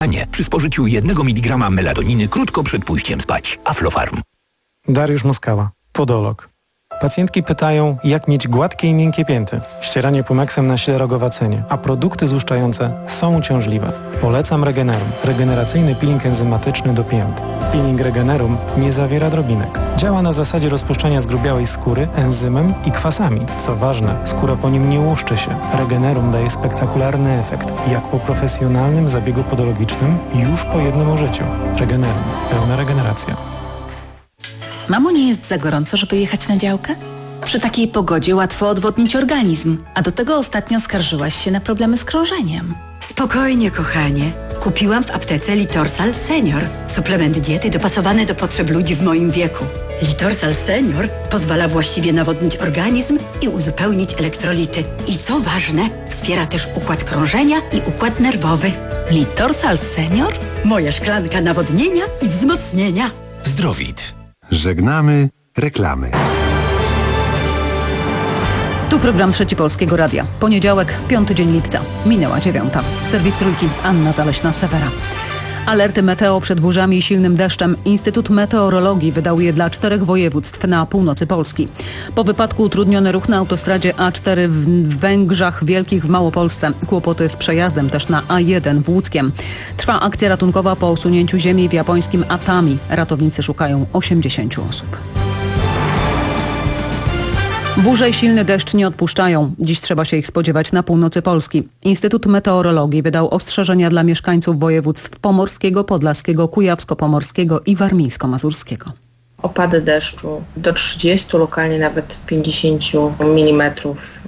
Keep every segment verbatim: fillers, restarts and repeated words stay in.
A nie, przy spożyciu jednego miligrama melatoniny krótko przed pójściem spać. Aflofarm. Dariusz Moskała, podolog. Pacjentki pytają, jak mieć gładkie i miękkie pięty. Ścieranie Pumexem na ślerogowacenie, a produkty złuszczające są uciążliwe. Polecam Regenerum, regeneracyjny peeling enzymatyczny do pięt. Peeling Regenerum nie zawiera drobinek. Działa na zasadzie rozpuszczania zgrubiałej skóry enzymem i kwasami. Co ważne, skóra po nim nie łuszczy się. Regenerum daje spektakularny efekt, jak po profesjonalnym zabiegu podologicznym już po jednym użyciu. Regenerum. Pełna regeneracja. Mamo, nie jest za gorąco, żeby jechać na działkę? Przy takiej pogodzie łatwo odwodnić organizm, a do tego ostatnio skarżyłaś się na problemy z krążeniem. Spokojnie, kochanie. Kupiłam w aptece Litorsal Senior. Suplement diety dopasowany do potrzeb ludzi w moim wieku. Litorsal Senior pozwala właściwie nawodnić organizm i uzupełnić elektrolity. I co ważne, wspiera też układ krążenia i układ nerwowy. Litorsal Senior? Moja szklanka nawodnienia i wzmocnienia. Zdrowit. Żegnamy reklamy. Tu program Trzeci Polskiego Radia. Poniedziałek, piąty dzień lipca. Minęła dziewiąta. Serwis Trójki, Anna Zaleśna-Sewera. Alerty meteo przed burzami i silnym deszczem. Instytut Meteorologii wydał je dla czterech województw na północy Polski. Po wypadku utrudniony ruch na autostradzie A cztery w Węgrzach Wielkich w Małopolsce. Kłopoty z przejazdem też na A jeden w Łódzkiem. Trwa akcja ratunkowa po usunięciu ziemi w japońskim Atami. Ratownicy szukają osiemdziesięciu osób. Burze i silny deszcz nie odpuszczają. Dziś trzeba się ich spodziewać na północy Polski. Instytut Meteorologii wydał ostrzeżenia dla mieszkańców województw pomorskiego, podlaskiego, kujawsko-pomorskiego i warmińsko-mazurskiego. Opady deszczu do trzydziestu, lokalnie nawet pięćdziesięciu milimetrów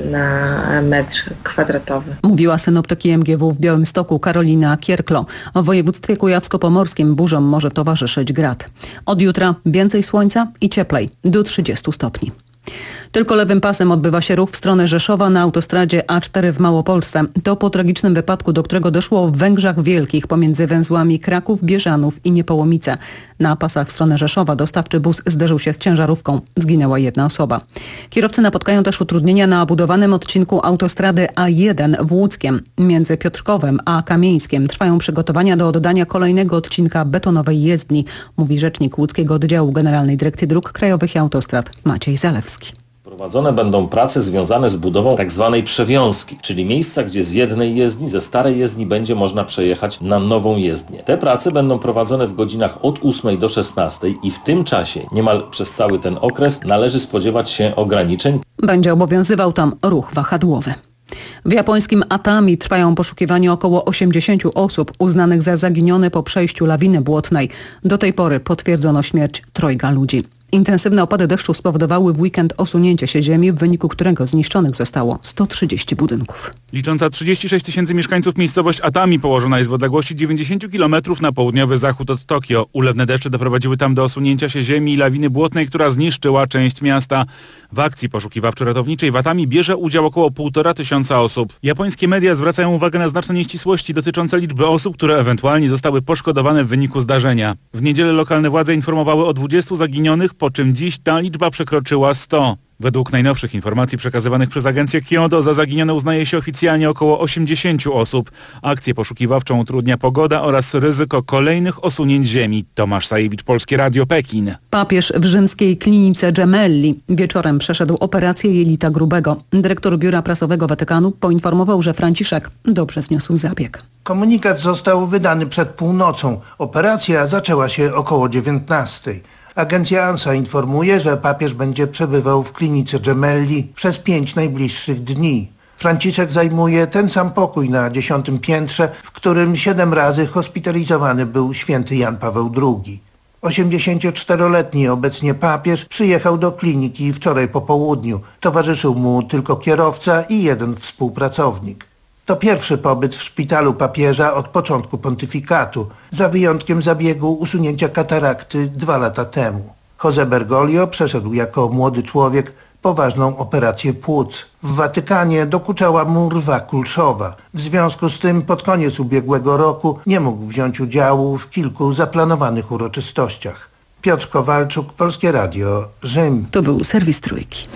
na metr kwadratowy. Mówiła synoptyk I M G W w Białymstoku Karolina Kierklo. W województwie kujawsko-pomorskim burzom może towarzyszyć grad. Od jutra więcej słońca i cieplej, do trzydziestu stopni. Tylko lewym pasem odbywa się ruch w stronę Rzeszowa na autostradzie A cztery w Małopolsce. To po tragicznym wypadku, do którego doszło w Węgrzach Wielkich pomiędzy węzłami Kraków, Bieżanów i Niepołomice. Na pasach w stronę Rzeszowa dostawczy bus zderzył się z ciężarówką. Zginęła jedna osoba. Kierowcy napotkają też utrudnienia na budowanym odcinku autostrady A jeden w Łódzkiem. Między Piotrkowem a Kamieńskiem trwają przygotowania do oddania kolejnego odcinka betonowej jezdni, mówi rzecznik Łódzkiego Oddziału Generalnej Dyrekcji Dróg Krajowych i Autostrad Maciej Zalewski. Prowadzone będą prace związane z budową tzw. przewiązki, czyli miejsca, gdzie z jednej jezdni, ze starej jezdni będzie można przejechać na nową jezdnię. Te prace będą prowadzone w godzinach od ósmej do szesnastej i w tym czasie, niemal przez cały ten okres, należy spodziewać się ograniczeń. Będzie obowiązywał tam ruch wahadłowy. W japońskim Atami trwają poszukiwania około osiemdziesięciu osób uznanych za zaginione po przejściu lawiny błotnej. Do tej pory potwierdzono śmierć trojga ludzi. Intensywne opady deszczu spowodowały w weekend osunięcie się ziemi, w wyniku którego zniszczonych zostało sto trzydzieści budynków. Licząca trzydzieści sześć tysięcy mieszkańców miejscowość Atami położona jest w odległości dziewięćdziesięciu kilometrów na południowy zachód od Tokio. Ulewne deszcze doprowadziły tam do osunięcia się ziemi i lawiny błotnej, która zniszczyła część miasta. W akcji poszukiwawczo-ratowniczej w Atami bierze udział około półtora tysiąca osób. Japońskie media zwracają uwagę na znaczne nieścisłości dotyczące liczby osób, które ewentualnie zostały poszkodowane w wyniku zdarzenia. W niedzielę lokalne władze informowały o dwudziestu zaginionych, po czym dziś ta liczba przekroczyła sto. Według najnowszych informacji przekazywanych przez agencję Kyodo za zaginione uznaje się oficjalnie około osiemdziesięciu osób. Akcję poszukiwawczą utrudnia pogoda oraz ryzyko kolejnych osunięć ziemi. Tomasz Sajewicz, Polskie Radio, Pekin. Papież w rzymskiej klinice Gemelli wieczorem przeszedł operację jelita grubego. Dyrektor Biura Prasowego Watykanu poinformował, że Franciszek dobrze zniósł zabieg. Komunikat został wydany przed północą. Operacja zaczęła się około dziewiętnastej. Agencja ANSA informuje, że papież będzie przebywał w klinice Gemelli przez pięć najbliższych dni. Franciszek zajmuje ten sam pokój na dziesiątym piętrze, w którym siedem razy hospitalizowany był święty Jan Paweł drugi. osiemdziesięcioczteroletni obecnie papież przyjechał do kliniki wczoraj po południu. Towarzyszył mu tylko kierowca i jeden współpracownik. To pierwszy pobyt w szpitalu papieża od początku pontyfikatu, za wyjątkiem zabiegu usunięcia katarakty dwa lata temu. José Bergoglio przeszedł jako młody człowiek poważną operację płuc. W Watykanie dokuczała mu rwa kulszowa. W związku z tym pod koniec ubiegłego roku nie mógł wziąć udziału w kilku zaplanowanych uroczystościach. Piotr Kowalczuk, Polskie Radio, Rzym. To był serwis Trójki.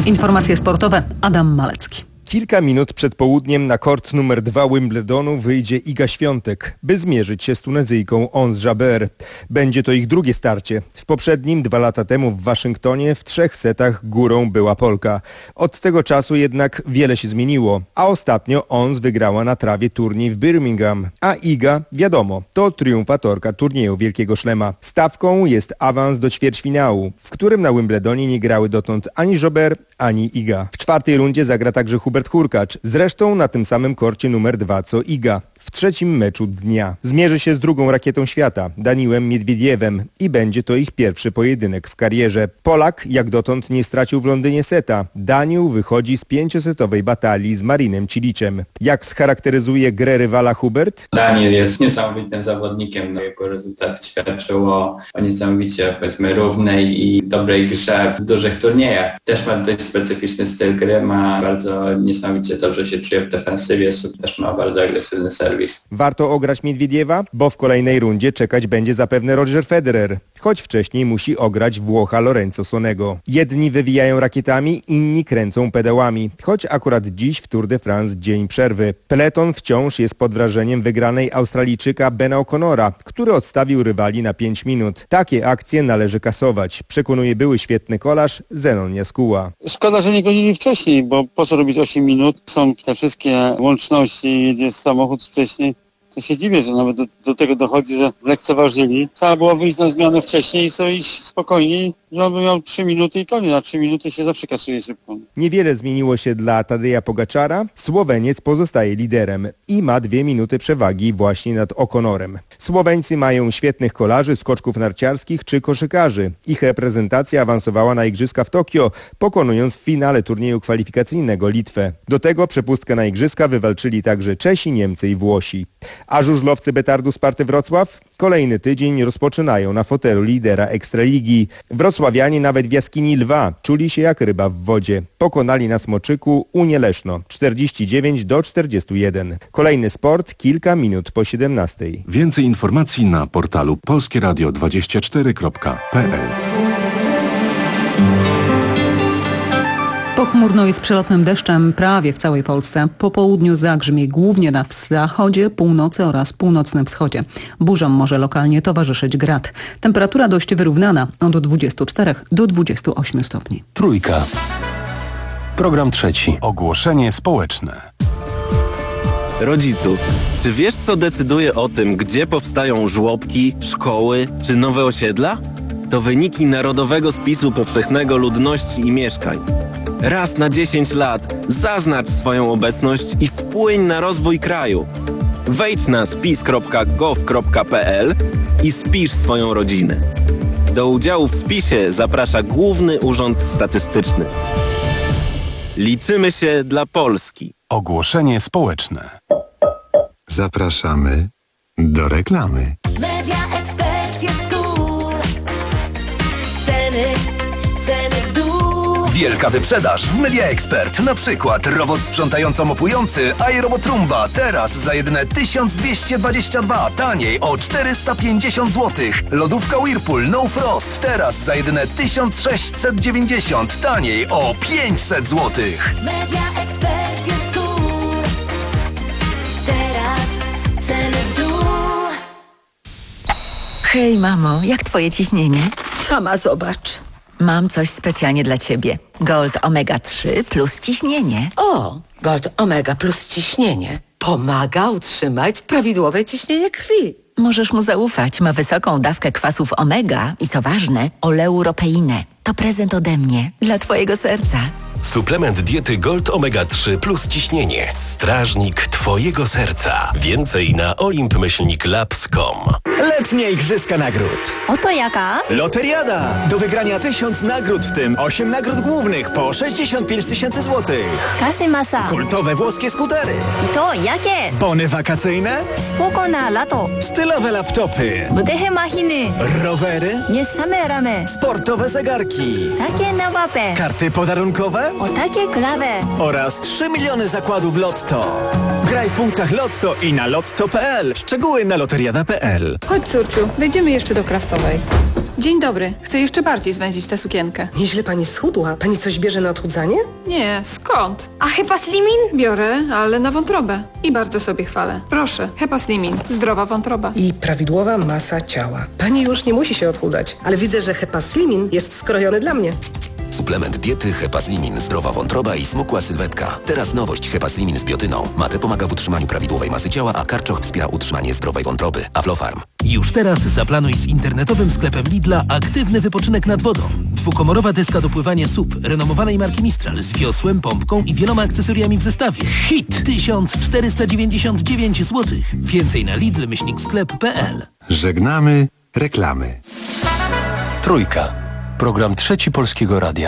Informacje sportowe, Adam Malecki. Kilka minut przed południem na kort numer dwa Wimbledonu wyjdzie Iga Świątek, by zmierzyć się z Tunezyjką Ons Jabeur. Będzie to ich drugie starcie. W poprzednim, dwa lata temu w Waszyngtonie, w trzech setach górą była Polka. Od tego czasu jednak wiele się zmieniło, a ostatnio Ons wygrała na trawie turniej w Birmingham, a Iga, wiadomo, to triumfatorka turnieju Wielkiego Szlema. Stawką jest awans do ćwierćfinału, w którym na Wimbledonie nie grały dotąd ani Jabeur, ani Iga. W czwartej rundzie zagra także Hubert Hurkacz, zresztą na tym samym korcie numer dwa co Iga. W trzecim meczu dnia zmierzy się z drugą rakietą świata, Daniłem Miedwiediewem, i będzie to ich pierwszy pojedynek w karierze. Polak jak dotąd nie stracił w Londynie seta. Daniel wychodzi z pięciosetowej batalii z Marinem Cilicem. Jak scharakteryzuje grę rywala Hubert? Daniel jest niesamowitym zawodnikiem. No, jego rezultaty świadczą o, o niesamowicie, powiedzmy, równej i dobrej grze w dużych turniejach. Też ma dość specyficzny styl gry, ma bardzo niesamowicie dobrze się czuje w defensywie, też ma bardzo agresywny serwis. Warto ograć Miedwiediewa, bo w kolejnej rundzie czekać będzie zapewne Roger Federer, choć wcześniej musi ograć Włocha Lorenzo Sonego. Jedni wywijają rakietami, inni kręcą pedałami, choć akurat dziś w Tour de France dzień przerwy. Peleton wciąż jest pod wrażeniem wygranej Australijczyka Bena O'Connora, który odstawił rywali na pięć minut. Takie akcje należy kasować, przekonuje były świetny kolarz Zenon Jaskuła. Szkoda, że nie gonili wcześniej, bo po co robić osiem minut? Są te wszystkie łączności, jedzie samochód wcześniej. To się dziwię, że nawet do, do tego dochodzi, że zlekceważyli. Trzeba było wyjść na zmianę wcześniej i sobie iść spokojniej, że on by miał trzy minuty i koniec. Na trzy minuty się zawsze kasuje szybko. Niewiele zmieniło się dla Tadeja Pogaczara. Słoweniec pozostaje liderem i ma dwie minuty przewagi właśnie nad O'Connorem. Słoweńcy mają świetnych kolarzy, skoczków narciarskich czy koszykarzy. Ich reprezentacja awansowała na Igrzyska w Tokio, pokonując w finale turnieju kwalifikacyjnego Litwę. Do tego przepustkę na Igrzyska wywalczyli także Czesi, Niemcy i Włosi. A żużlowcy Betardu Sparty Wrocław kolejny tydzień rozpoczynają na fotelu lidera Ekstraligi. Wrocławianie nawet w jaskini Lwa czuli się jak ryba w wodzie. Pokonali na Smoczyku Unię Leszno czterdzieści dziewięć do czterdziestu jeden. Kolejny sport kilka minut po siedemnastej. Więcej informacji na portalu polskie radio dwadzieścia cztery kropka p l. Pochmurno i z przelotnym deszczem prawie w całej Polsce. Po południu zagrzmie głównie na zachodzie, północy oraz północnym wschodzie. Burzom może lokalnie towarzyszyć grad. Temperatura dość wyrównana od dwudziestu czterech do dwudziestu ośmiu stopni. Trójka. Program trzeci. Ogłoszenie społeczne. Rodzicu, czy wiesz, co decyduje o tym, gdzie powstają żłobki, szkoły czy nowe osiedla? To wyniki Narodowego Spisu Powszechnego Ludności i Mieszkań. Raz na dziesięć lat zaznacz swoją obecność i wpłyń na rozwój kraju. Wejdź na spis kropka gov kropka p l i spisz swoją rodzinę. Do udziału w spisie zaprasza Główny Urząd Statystyczny. Liczymy się dla Polski. Ogłoszenie społeczne. Zapraszamy do reklamy. Media Expert jest cool. Ceny, ceny w dół. Wielka wyprzedaż w Media Expert. Na przykład robot sprzątająco-mopujący iRobot Roomba teraz za jedyne tysiąc dwieście dwadzieścia dwa, taniej o czterysta pięćdziesiąt złotych. Lodówka Whirlpool No Frost teraz za jedyne tysiąc sześćset dziewięćdziesiąt, taniej o pięćset złotych. Media Expert jest cool. Teraz ceny w dół. Hej mamo, jak twoje ciśnienie? Sama zobacz. Mam coś specjalnie dla ciebie. Gold Omega trzy plus ciśnienie. O, Gold Omega plus ciśnienie. Pomaga utrzymać prawidłowe ciśnienie krwi. Możesz mu zaufać. Ma wysoką dawkę kwasów omega i co ważne, oleuropeinę. To prezent ode mnie dla twojego serca. Suplement diety Gold Omega trzy plus ciśnienie. Strażnik twojego serca. Więcej na olimp myślnik labs kropka com. Letnie Igrzyska Nagród. Oto jaka? Loteriada. Do wygrania tysiąc nagród, w tym osiem nagród głównych po sześćdziesiąt pięć tysięcy złotych. Kasy masa. Kultowe włoskie skutery. I to jakie? Bony wakacyjne. Spoko na lato. Stylowe laptopy. Budehe machiny. Rowery. Nie same ramy. Sportowe zegarki. Takie nowape. Karty podarunkowe. O takie klawe. Oraz trzy miliony zakładów Lotto. Graj w punktach Lotto i na lotto kropka p l. Szczegóły na loteriada kropka p l. Chodź, córciu, wejdziemy jeszcze do Krawcowej. Dzień dobry. Chcę jeszcze bardziej zwęzić tę sukienkę. Nieźle pani schudła. Pani coś bierze na odchudzanie? Nie, skąd? A Hepa Slimin? Biorę, ale na wątrobę. I bardzo sobie chwalę. Proszę, Hepa Slimin. Zdrowa wątroba. I prawidłowa masa ciała. Pani już nie musi się odchudzać, ale widzę, że Hepa Slimin jest skrojony dla mnie. Suplement diety Hepa Slimin, zdrowa wątroba i smukła sylwetka. Teraz nowość Hepa Slimin z biotyną. Mate pomaga w utrzymaniu prawidłowej masy ciała, a karczoch wspiera utrzymanie zdrowej wątroby. Aflofarm. Już teraz zaplanuj z internetowym sklepem Lidla aktywny wypoczynek nad wodą. Dwukomorowa deska do pływania S U P renomowanej marki Mistral z wiosłem, pompką i wieloma akcesoriami w zestawie. Hit! tysiąc czterysta dziewięćdziesiąt dziewięć złotych. Więcej na lidl myślnik sklep kropka p l. Żegnamy reklamy. Trójka. Program Trzeci Polskiego Radia.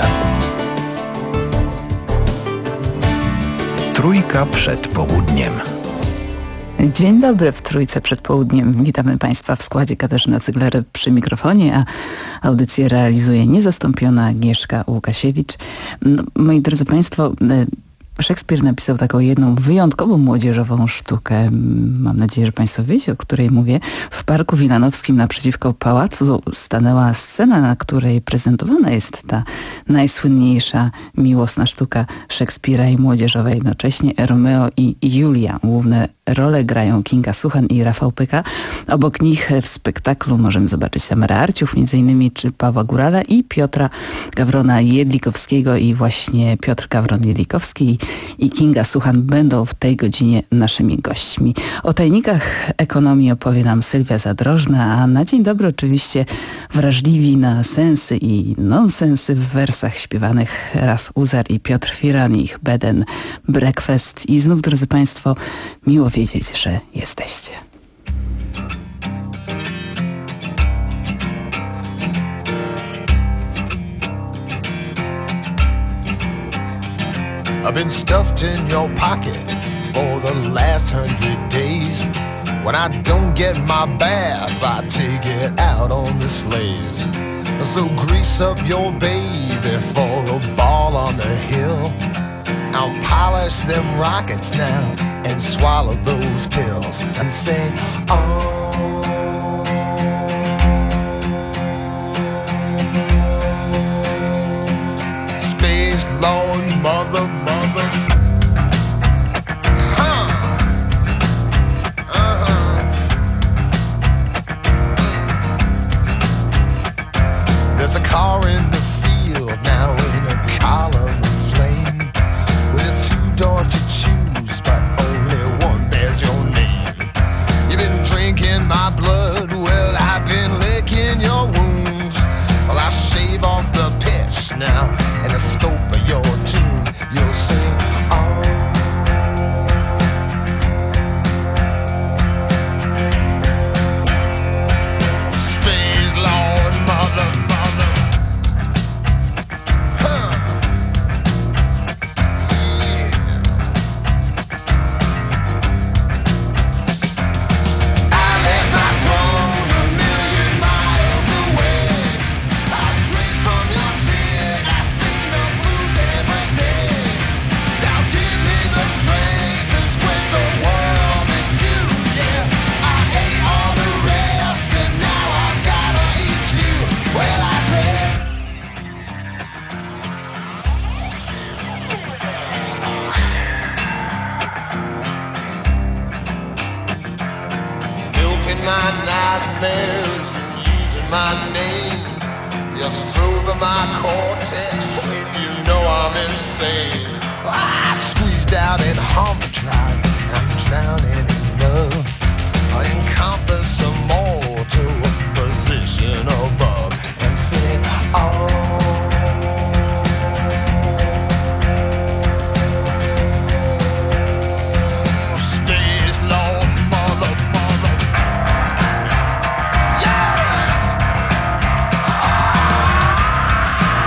Trójka przed południem. Dzień dobry w Trójce przed południem. Witamy Państwa w składzie. Katarzyna Cygler przy mikrofonie, a audycję realizuje niezastąpiona Agnieszka Łukasiewicz. No, moi drodzy Państwo, Szekspir napisał taką jedną wyjątkową młodzieżową sztukę. Mam nadzieję, że Państwo wiecie, o której mówię. W Parku Wilanowskim naprzeciwko pałacu stanęła scena, na której prezentowana jest ta najsłynniejsza miłosna sztuka Szekspira i młodzieżowa jednocześnie. Romeo i Julia. Główne role grają Kinga Suchan i Rafał Pyka. Obok nich w spektaklu możemy zobaczyć Samerę Arciów, między innymi, czy Pawła Górala i Piotra Gawrona-Jedlikowskiego. I właśnie Piotr Gawron-Jedlikowski i Kinga Suchan będą w tej godzinie naszymi gośćmi. O tajnikach ekonomii opowie nam Sylwia Zadrożna, a na dzień dobry oczywiście wrażliwi na sensy i nonsensy w wersach śpiewanych Raf Uzar i Piotr Firan, ich Bed and Breakfast. I znów, drodzy Państwo, miło wiedzieć, że jesteście. I've been stuffed in your pocket for the last hundred days. When I don't get my bath, I take it out on the slaves. So grease up your baby for a ball on the hill. I'll polish them rockets now and swallow those pills and say, oh. Space Lord, mother, mother. Huh. Uh-huh. There's a car in the field now in a column of flame, with two doors to choose, but only one bears your name. You've been drinking my blood, well, I've been licking your wounds. Well, I shave off the pitch now, and the scope of your tune, you'll sing, oh. Space Lord, mother, mother. Huh. Yeah. I left my throne a million miles away. I drink from your tears, I sing the blues every day. Now give me the strength to split the world in two, yeah. I ate all the rest and now I've gotta eat you. Well, I said, milking my nightmares, using my name. You're stroking my cortex when you know I'm insane. I've squeezed out in overdrive, I'm drowning in love. I encompass a mortal position above and sing, oh. Space Lord, mother, mother.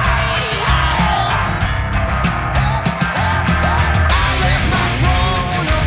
I left my throne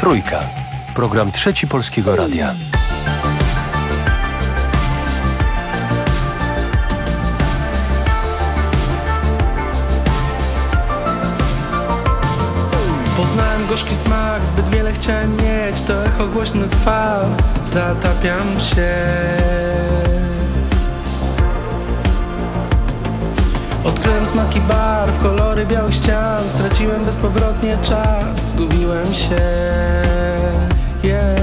Trójka. Program Trzeci Polskiego Radia. Poznałem gorzki smak, zbyt wiele chciałem mieć. To echo głośnych fal, zatapiam się. Odkryłem smaki barw, kolory białych ścian. Straciłem bezpowrotnie czas, zgubiłem się. Yeah.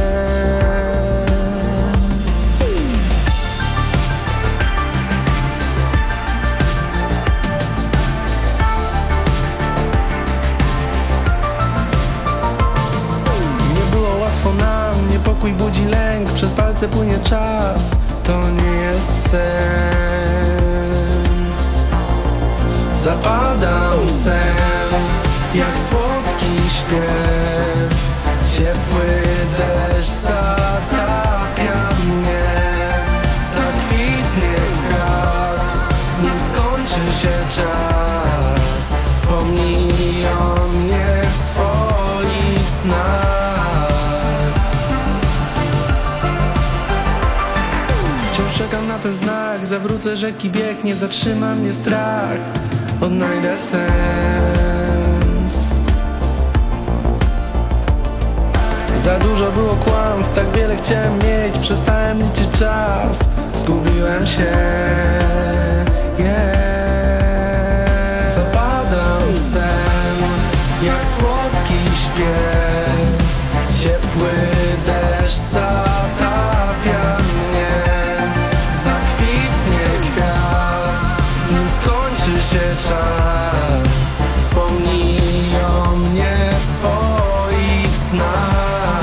Nie było łatwo nam, niepokój budzi lęk. Przez palce płynie czas, to nie jest sen. Zapadam w sen, jak słodki śpiew. Ciepły deszcz zatapia mnie. Zakwitnie kwiat, nim skończy się czas. Wspomnij o mnie w swoich snach. Wciąż czekam na ten znak. Zawrócę rzeki bieg, nie zatrzyma mnie strach. Odnajdę sens. Za dużo było kłamstw, tak wiele chciałem mieć. Przestałem liczyć czas, zgubiłem się. Yeah. Zapadam w sen, jak słodki śpiew. Ciepły deszcz zatapia mnie. Zakwitnie kwiat, nim skończy się czas. Wspomnij o mnie w swoich snach.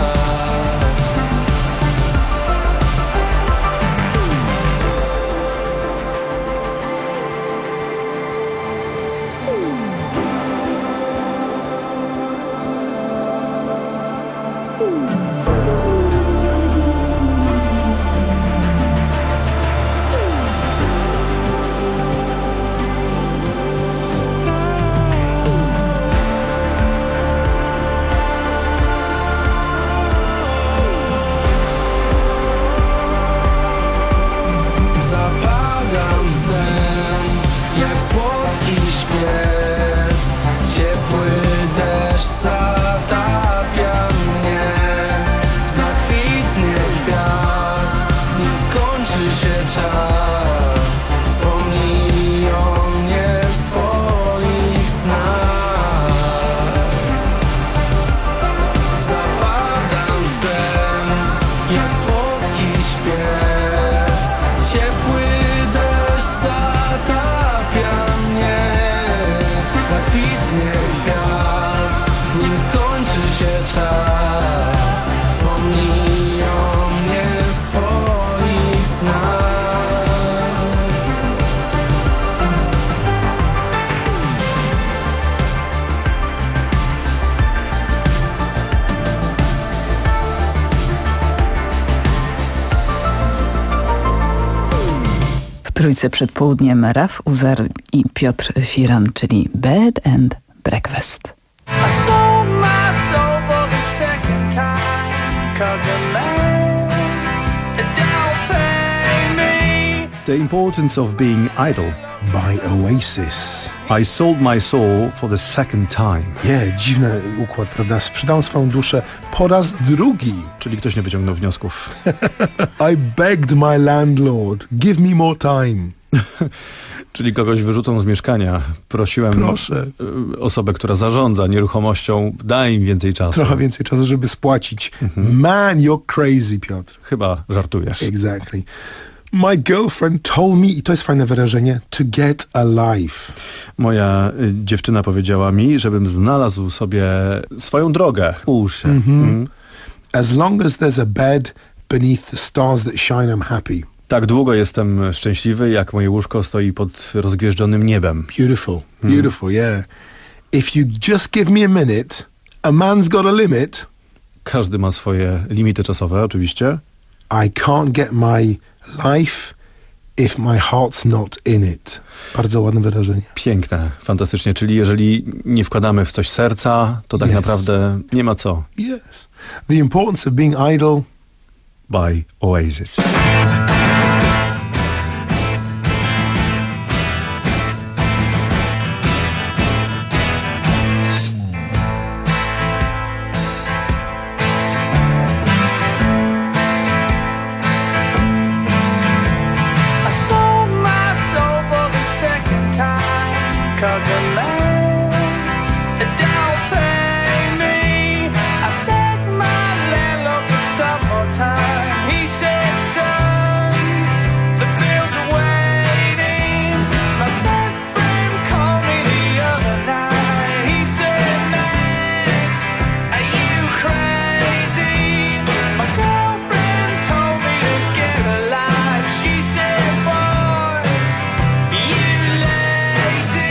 Trójce przed południem Raf Uzar i Piotr Firan, czyli Bed and Breakfast. The Importance of Being Idle by Oasis. I sold my soul for the second time. Nie, dziwny układ, prawda? Sprzedałem swoją duszę po raz drugi. Czyli ktoś nie wyciągnął wniosków. I begged my landlord, give me more time. Czyli kogoś wyrzucą z mieszkania. Prosiłem Proszę. osobę, która zarządza nieruchomością, daj im więcej czasu. Trochę więcej czasu, żeby spłacić. Mhm. Man, you're crazy, Piotr. Chyba żartujesz. Exactly. My girlfriend told me, i to jest fajne wyrażenie, to get a life. Moja y, dziewczyna powiedziała mi, żebym znalazł sobie swoją drogę. Ułóż się. Mm-hmm. Mm. As long as there's a bed beneath the stars that shine, I'm happy. Tak długo jestem szczęśliwy, jak moje łóżko stoi pod rozgwieżdżonym niebem. Beautiful, beautiful, mm. yeah. If you just give me a minute, a man's got a limit. Każdy ma swoje limity czasowe, oczywiście. I can't get my life if my heart's not in it. Bardzo ładne wyrażenie. Piękne, fantastycznie. Czyli jeżeli nie wkładamy w coś serca, to tak Yes. naprawdę nie ma co. Yes. The Importance of Being Idle by Oasis. Cause the man don't pay me. I begged my landlord for some more time. He said, son, the bills are waiting. My best friend called me the other night. He said, man, are you crazy? My girlfriend told me to get a life. She said, boy, you lazy.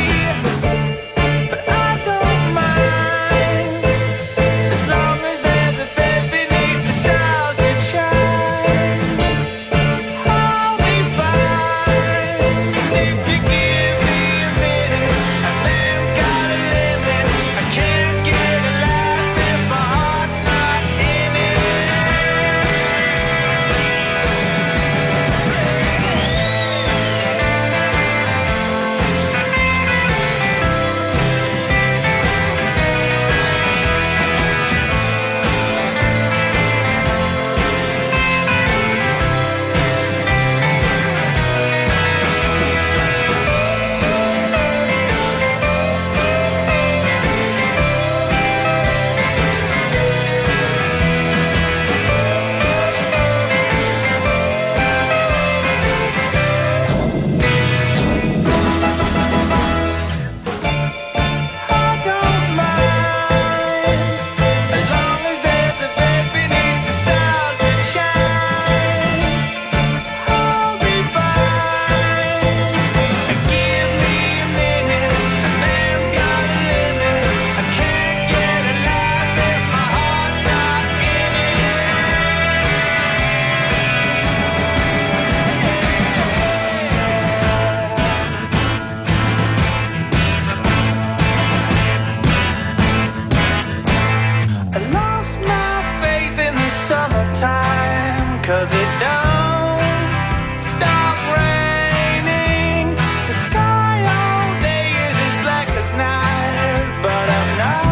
Cause it don't stop raining. The sky all day is as black as night. But I'm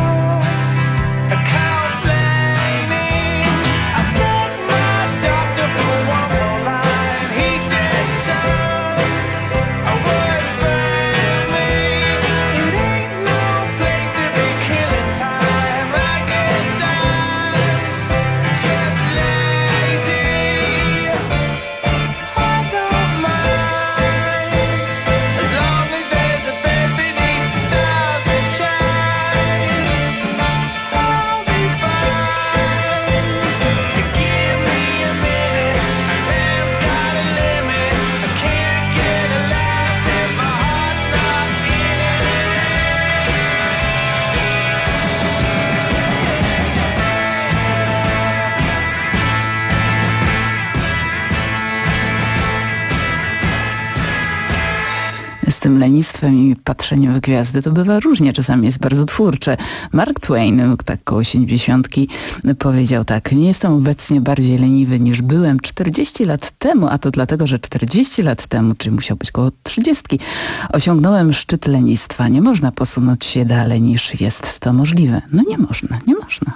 not complaining. I begged my doctor for one more line. He said, son, a word's family. It ain't no place to be killing time. I guess I'm just lazy. Z tym lenistwem i patrzeniem w gwiazdy to bywa różnie, czasami jest bardzo twórcze. Mark Twain, tak koło siedemdziesiątki, powiedział tak: nie jestem obecnie bardziej leniwy niż byłem czterdzieści lat temu, a to dlatego, że czterdzieści lat temu, czyli musiał być koło trzydziestki, osiągnąłem szczyt lenistwa. Nie można posunąć się dalej niż jest to możliwe. No nie można, nie można.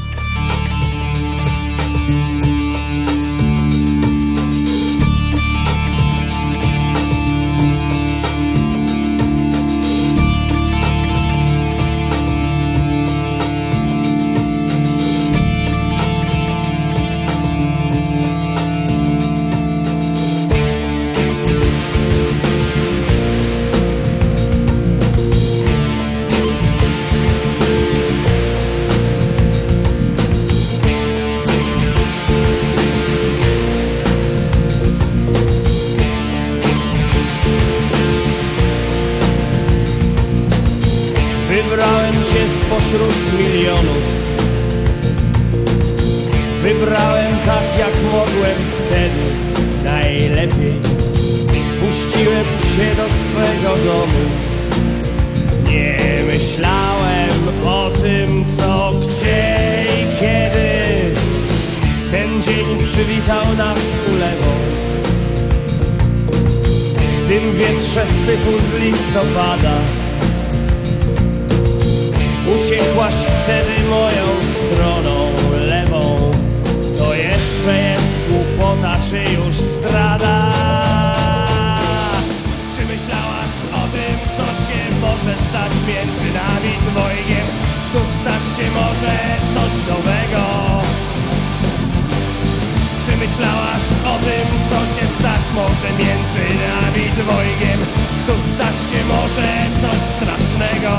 Wybrałem cię spośród milionów. Wybrałem tak jak mogłem wtedy najlepiej. Wpuściłem cię do swego domu. Nie myślałem o tym, co, gdzie i kiedy. Ten dzień przywitał nas ulewą. W tym wietrze syfu z listopada. Uciekłaś wtedy moją stroną lewą. To jeszcze jest głupota, czy już zdrada? Czy myślałaś o tym, co się może stać między nami dwojgiem? Tu stać się może coś nowego. Czy myślałaś o tym, co się stać może między nami dwojgiem? Tu stać się może coś strasznego.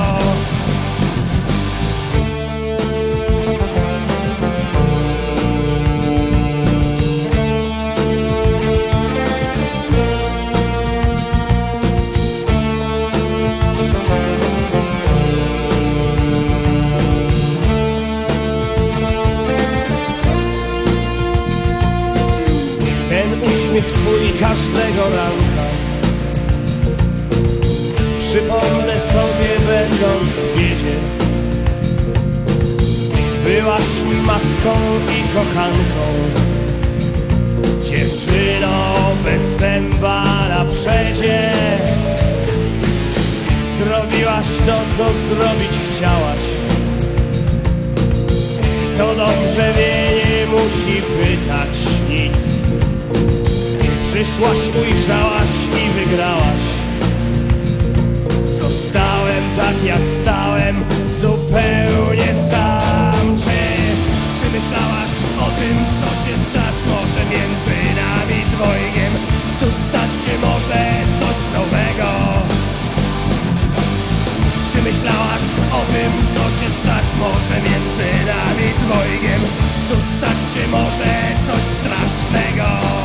Uśmiech twój każdego ranka przypomnę sobie, będąc w biedzie. Byłaś matką i kochanką, dziewczyną bez zęba na przedzie. Zrobiłaś to, co zrobić chciałaś. Kto dobrze wie, nie musi pytać nic. Przyszłaś, ujrzałaś i wygrałaś. Zostałem tak jak stałem, zupełnie sam. Czy, czy myślałaś o tym, co się stać może między nami dwojgiem? Tu stać się może coś nowego. Czy myślałaś o tym, co się stać może między nami dwojgiem? Tu stać się może coś strasznego.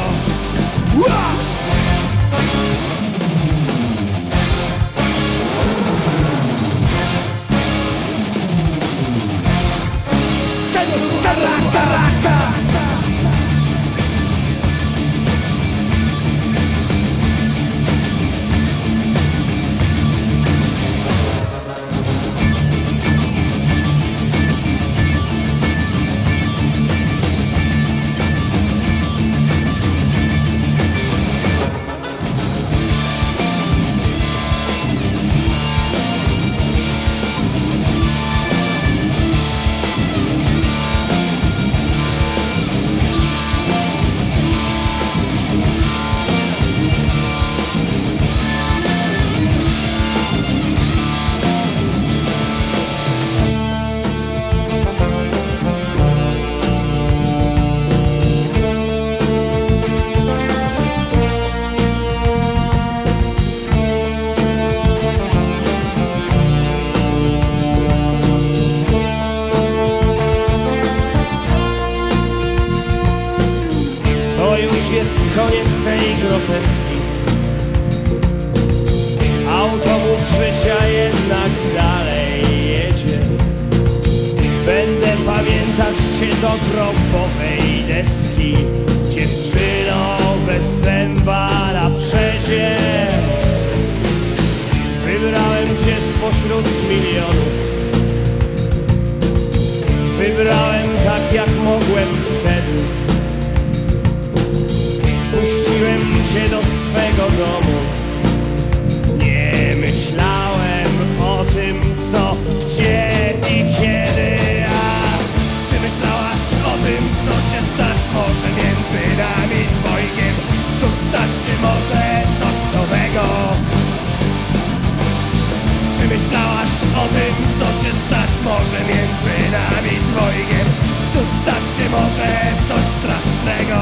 Koniec tej groteski. Autobus życia jednak dalej jedzie. Będę pamiętać cię do grobowej deski. Dziewczyno bez zęba na przedzie. Wybrałem cię spośród milionów. Wybrałem tak jak mogłem wtedy. Wpuściłem cię do swego domu. Nie myślałem o tym, co, gdzie i kiedy. A czy myślałaś o tym, co się stać może między nami dwojgiem? Tu stać się może coś nowego. Czy myślałaś o tym, co się stać może między nami dwojgiem? Tu stać się może coś strasznego.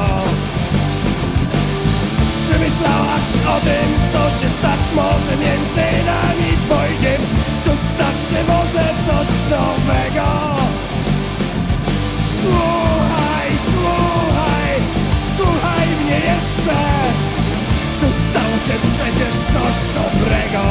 Czy myślałaś o tym, co się stać może między nami dwojgiem? Tu stać się może coś nowego. Słuchaj, słuchaj, słuchaj mnie jeszcze. Tu stało się przecież coś dobrego.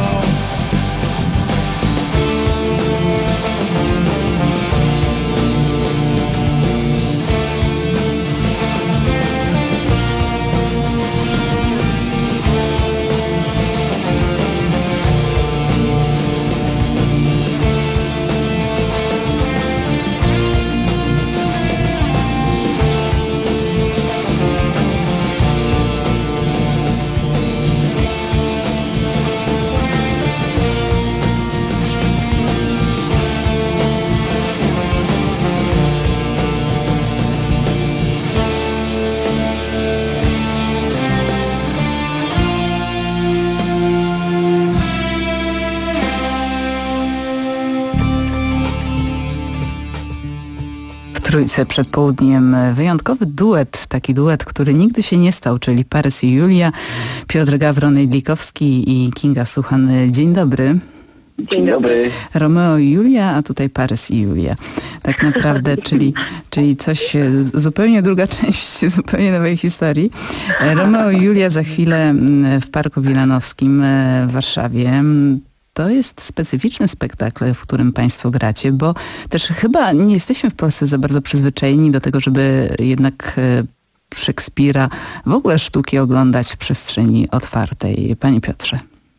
Trójce przed południem wyjątkowy duet, taki duet, który nigdy się nie stał, czyli Paris i Julia, Piotr Gawron-Ejdlikowski i Kinga Suchan. Dzień dobry. Dzień dobry. Romeo i Julia, a tutaj Paris i Julia. Tak naprawdę, czyli, czyli coś, zupełnie druga część zupełnie nowej historii. Romeo i Julia za chwilę w Parku Wilanowskim w Warszawie. To jest specyficzny spektakl, w którym państwo gracie, bo też chyba nie jesteśmy w Polsce za bardzo przyzwyczajeni do tego, żeby jednak Szekspira, w ogóle sztuki oglądać w przestrzeni otwartej. Panie Piotrze.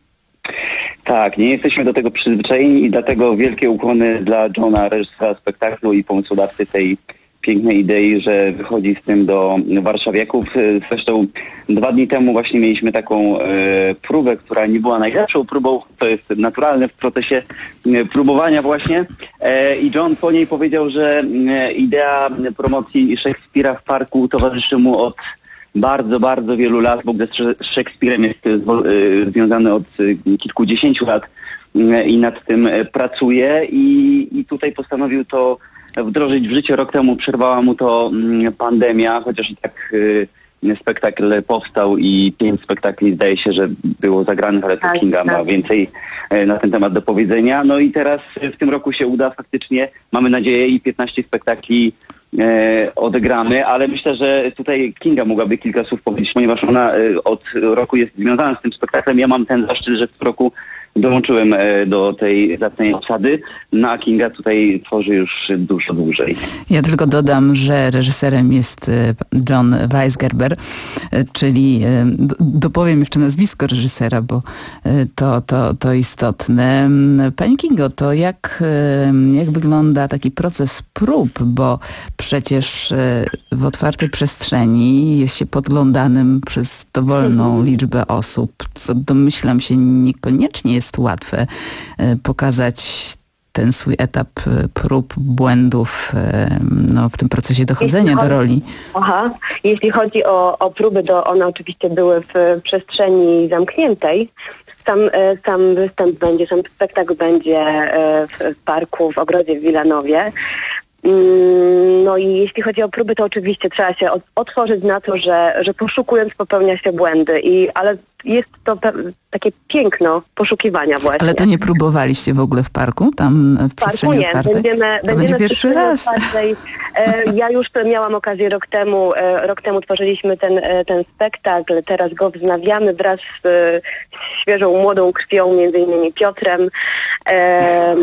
Tak, nie jesteśmy do tego przyzwyczajeni i dlatego wielkie ukłony dla Johna, reżysera spektaklu i pomysłodawcy tej pięknej idei, że wychodzi z tym do warszawiaków. Zresztą dwa dni temu właśnie mieliśmy taką e, próbę, która nie była najlepszą próbą, to jest naturalne w procesie e, próbowania właśnie. E, I John po niej powiedział, że e, idea promocji Szekspira w parku towarzyszy mu od bardzo, bardzo wielu lat, bo z Szekspirem jest e, związany od e, kilkudziesięciu lat e, i nad tym e, pracuje i, i tutaj postanowił to wdrożyć w życie. Rok temu przerwała mu to pandemia, chociaż i tak y, spektakl powstał i pięć spektakli zdaje się, że było zagranych, ale to tak, Kinga tak. ma więcej y, na ten temat do powiedzenia. No i teraz y, w tym roku się uda faktycznie, mamy nadzieję, i piętnaście spektakli y, odegramy, ale myślę, że tutaj Kinga mogłaby kilka słów powiedzieć, ponieważ ona y, od roku jest związana z tym spektaklem. Ja mam ten zaszczyt, że w tym roku dołączyłem do tej zacnej obsady, no a Kinga tutaj tworzy już dużo dłużej. Ja tylko dodam, że reżyserem jest John Weisgerber, czyli dopowiem jeszcze nazwisko reżysera, bo to, to, to istotne. Pani Kingo, to jak, jak wygląda taki proces prób, bo przecież w otwartej przestrzeni jest się podglądanym przez dowolną mhm. liczbę osób, co domyślam się niekoniecznie jest łatwe pokazać ten swój etap prób, błędów no, w tym procesie dochodzenia chodzi, do roli. Aha, jeśli chodzi o, o próby, to one oczywiście były w przestrzeni zamkniętej. Sam, sam występ będzie, sam spektakl będzie w, w parku, w ogrodzie w Wilanowie. No i jeśli chodzi o próby, to oczywiście trzeba się otworzyć na to, że, że poszukując popełnia się błędy, i, ale jest to pe- takie piękno poszukiwania właśnie. Ale to nie próbowaliście w ogóle w parku? Tam w przestrzeni nie. otwartej? Będziemy, to będziemy będzie pierwszy raz. E, ja już miałam okazję rok temu, e, rok temu tworzyliśmy ten, e, ten spektakl, teraz go wznawiamy wraz z e, świeżą, młodą krwią, między innymi Piotrem, e,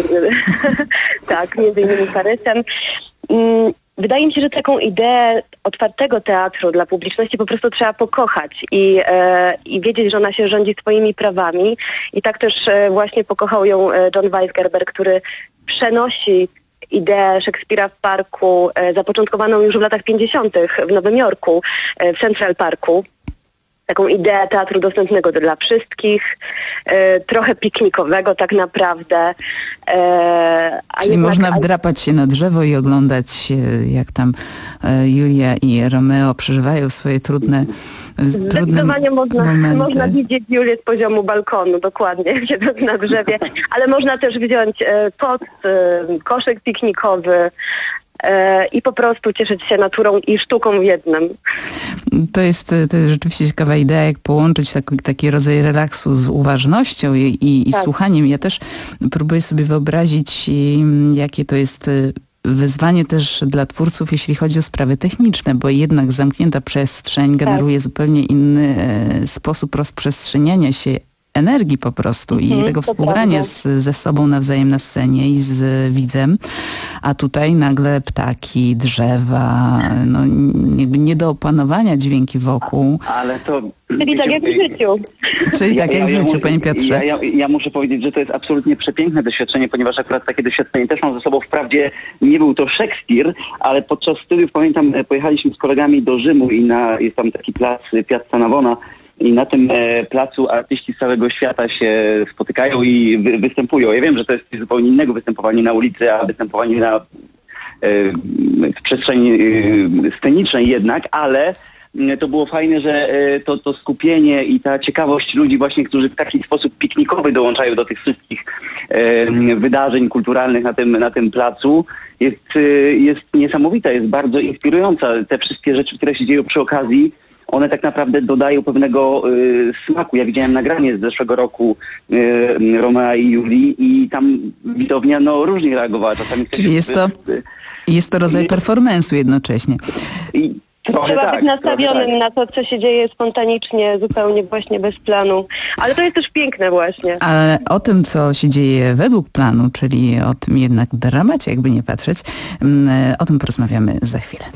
tak, między innymi Parysem. Mm, Wydaje mi się, że taką ideę otwartego teatru dla publiczności po prostu trzeba pokochać i, e, i wiedzieć, że ona się rządzi swoimi prawami. I tak też e, właśnie pokochał ją John Weisgerber, który przenosi ideę Szekspira w parku, e, zapoczątkowaną już w latach pięćdziesiątych w Nowym Jorku, e, w Central Parku. Taką ideę teatru dostępnego dla wszystkich, e, trochę piknikowego tak naprawdę. E, a Czyli jednak, można wdrapać się na drzewo i oglądać, jak tam e, Julia i Romeo przeżywają swoje trudne, trudne Zdecydowanie można, momenty. można widzieć Julię z poziomu balkonu, dokładnie, siedząc na drzewie, ale można też wziąć e, pot, e, koszyk piknikowy, i po prostu cieszyć się naturą i sztuką w jednym. To jest, to jest rzeczywiście ciekawa idea, jak połączyć taki, taki rodzaj relaksu z uważnością i, i, i tak. słuchaniem. Ja też próbuję sobie wyobrazić, jakie to jest wyzwanie też dla twórców, jeśli chodzi o sprawy techniczne, bo jednak zamknięta przestrzeń generuje tak. zupełnie inny sposób rozprzestrzeniania się energii po prostu mhm, i tego współgrania z, ze sobą nawzajem na scenie i z widzem, a tutaj nagle ptaki, drzewa, no jakby nie do opanowania dźwięki wokół. Ale to... Czyli tak jak w życiu. Czyli tak jak w życiu, panie Piotrze. Ja, ja, ja muszę powiedzieć, że to jest absolutnie przepiękne doświadczenie, ponieważ akurat takie doświadczenie też mam ze sobą. Wprawdzie nie był to Szekspir, ale podczas studiów, pamiętam, pojechaliśmy z kolegami do Rzymu i na, jest tam taki plac Piazza Navona, i na tym e, placu artyści z całego świata się spotykają i wy, występują. Ja wiem, że to jest coś zupełnie innego, występowanie na ulicy, a występowanie na, e, w przestrzeni e, scenicznej jednak, ale e, to było fajne, że e, to, to skupienie i ta ciekawość ludzi właśnie, którzy w taki sposób piknikowy dołączają do tych wszystkich e, wydarzeń kulturalnych na tym, na tym placu jest, e, jest niesamowita, jest bardzo inspirująca. Te wszystkie rzeczy, które się dzieją przy okazji, one tak naprawdę dodają pewnego y, smaku. Ja widziałem nagranie z zeszłego roku y, Romea i Julii i tam widownia no, różnie reagowała. Czasami Czyli jest to, jest to rodzaj performance'u jednocześnie. I trochę Trzeba tak, być nastawionym tak. na to, co się dzieje spontanicznie, zupełnie właśnie bez planu. Ale to jest też piękne właśnie. Ale o tym, co się dzieje według planu, czyli o tym jednak dramacie, jakby nie patrzeć, o tym porozmawiamy za chwilę.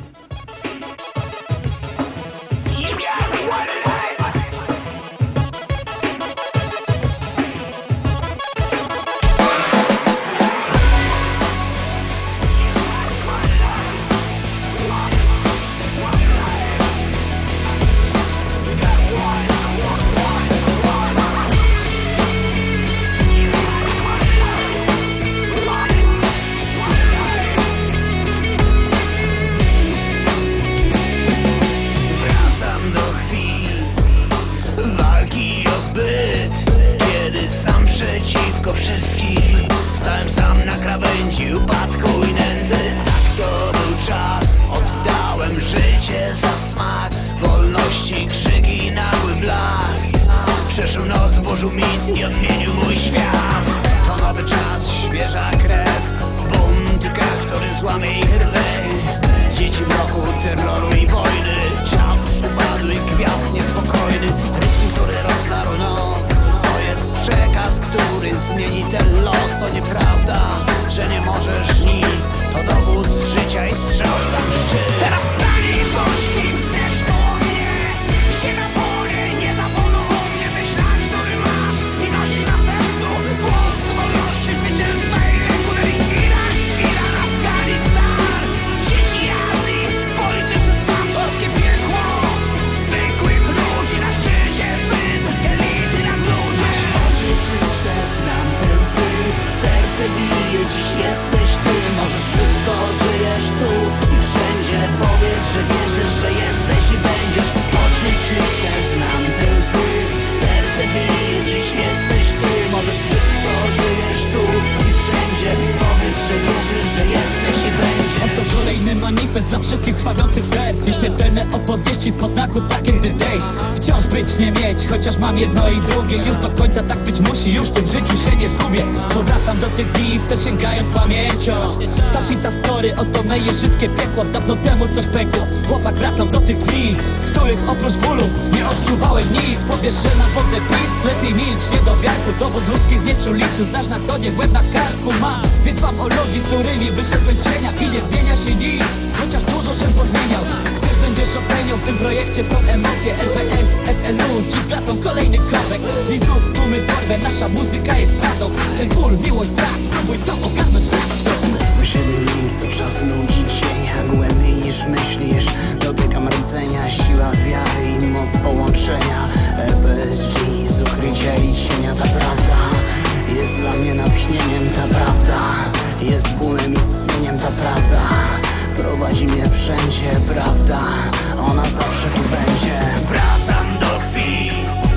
Dla wszystkich krwawiących serc nieśmiertelne opowieści z poznaku tak in the days. Wciąż być, nie mieć, chociaż mam jedno i drugie. Już do końca tak być musi, już w tym życiu się nie zgubię. Powracam do tych dni, wstecz sięgając pamięcią. Starszyca spory, oto meje wszystkie piekło. Dawno temu coś pękło, chłopak wracał do tych dni, w których oprócz bólu nie odczuwałem nic. Powiesz, że na wodę pic, lepiej milcz, nie do wiarku. Dowód ludzki znieczulicy, znasz na co dzień, łeb na karku mam. Więc mam o ludzi, z którymi wyszedłem z cienia i nie zmienia się nic. Chociaż dużo się pozmieniał. Chcesz, będziesz oceniał. W tym projekcie są emocje. L P S, S L U, dziś wracam kolejny kawek. I znów tłumy porwę, nasza muzyka jest prawdą. Ten ból, miłość, strach, spróbuj to ogarnąć. Posiedem link to czas nudzić się. Głębiej niż myślisz. Dotykam rdzenia, siła wiary i moc połączenia. R P S G z ukrycia i cienia. Ta prawda jest dla mnie natchnieniem. Ta prawda jest bólem, istnieniem. Ta prawda prowadzi mnie wszędzie, prawda, ona zawsze tu będzie. Wracam do chwili